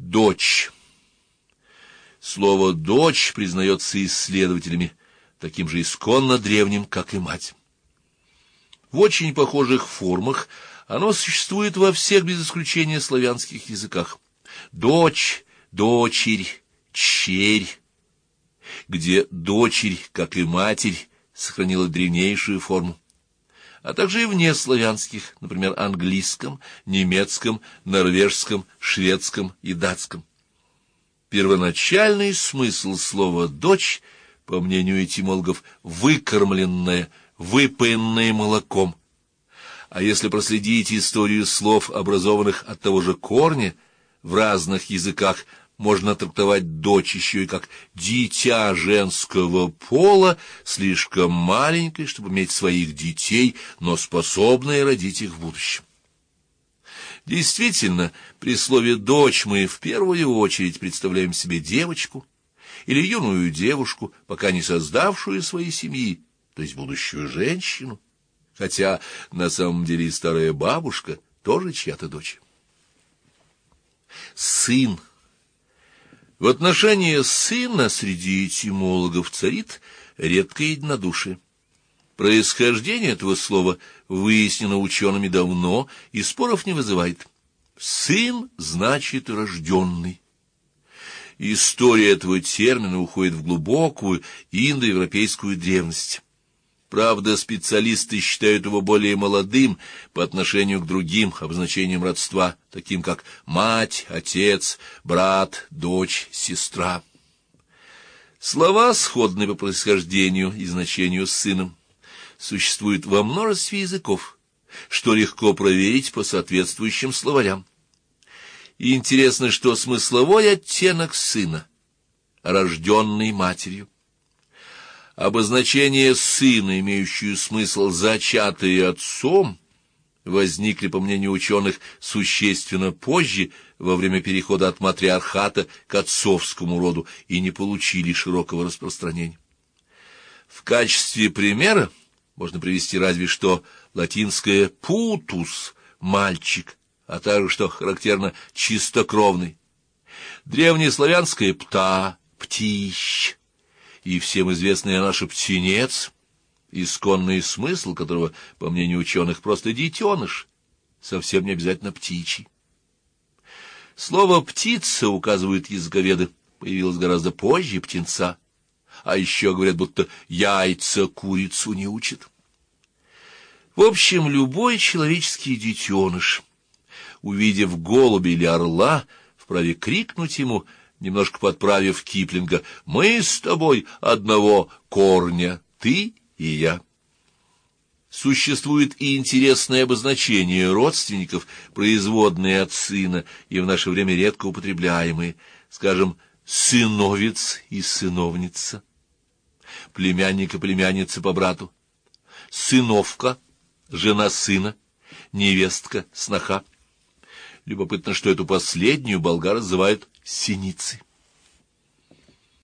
Дочь. Слово «дочь» признается исследователями таким же исконно древним, как и мать. В очень похожих формах оно существует во всех без исключения славянских языках. Дочь, дочерь, черь, где дочерь, как и матерь, сохранила древнейшую форму, а также и в неславянских, например, английском, немецком, норвежском, шведском и датском. Первоначальный смысл слова «дочь», по мнению этимологов, выкормленная, выпоенная молоком. А если проследить историю слов, образованных от того же корня, в разных языках можно трактовать «дочь» еще и как «дитя женского пола», слишком маленькое, чтобы иметь своих детей, но способное родить их в будущем. Действительно, при слове «дочь» мы в первую очередь представляем себе девочку или юную девушку, пока не создавшую своей семьи, то есть будущую женщину, хотя на самом деле и старая бабушка тоже чья-то дочь. Сын. В отношении сына среди этимологов царит редкое единодушие. Происхождение этого слова выяснено учеными давно и споров не вызывает. Сын значит рожденный. История этого термина уходит в глубокую индоевропейскую древность. Правда, специалисты считают его более молодым по отношению к другим обозначениям родства, таким как мать, отец, брат, дочь, сестра. Слова, сходные по происхождению и значению с сыном, существуют во множестве языков, что легко проверить по соответствующим словарям. И интересно, что смысловой оттенок сына, рожденный матерью. Обозначение сына, имеющее смысл «зачатый отцом», возникли, по мнению ученых, существенно позже, во время перехода от матриархата к отцовскому роду, и не получили широкого распространения. В качестве примера можно привести разве что латинское «putus» — «мальчик», а также, что характерно, «чистокровный», древнеславянское «пта» — «птищ», и всем известный наш птенец, исконный смысл которого, по мнению ученых, просто детеныш, совсем не обязательно птичий. Слово «птица», указывают языковеды, появилось гораздо позже птенца, а еще говорят, будто яйца курицу не учат. В общем, любой человеческий детеныш, увидев голубя или орла, вправе крикнуть ему, немножко подправив Киплинга: «Мы с тобой одного корня, ты и я». Существует и интересное обозначение родственников, производные от сына, и в наше время редко употребляемые, скажем, сыновец и сыновница, племянник и племянница по брату, сыновка, жена сына, невестка, сноха. Любопытно, что эту последнюю болгары называют синицей.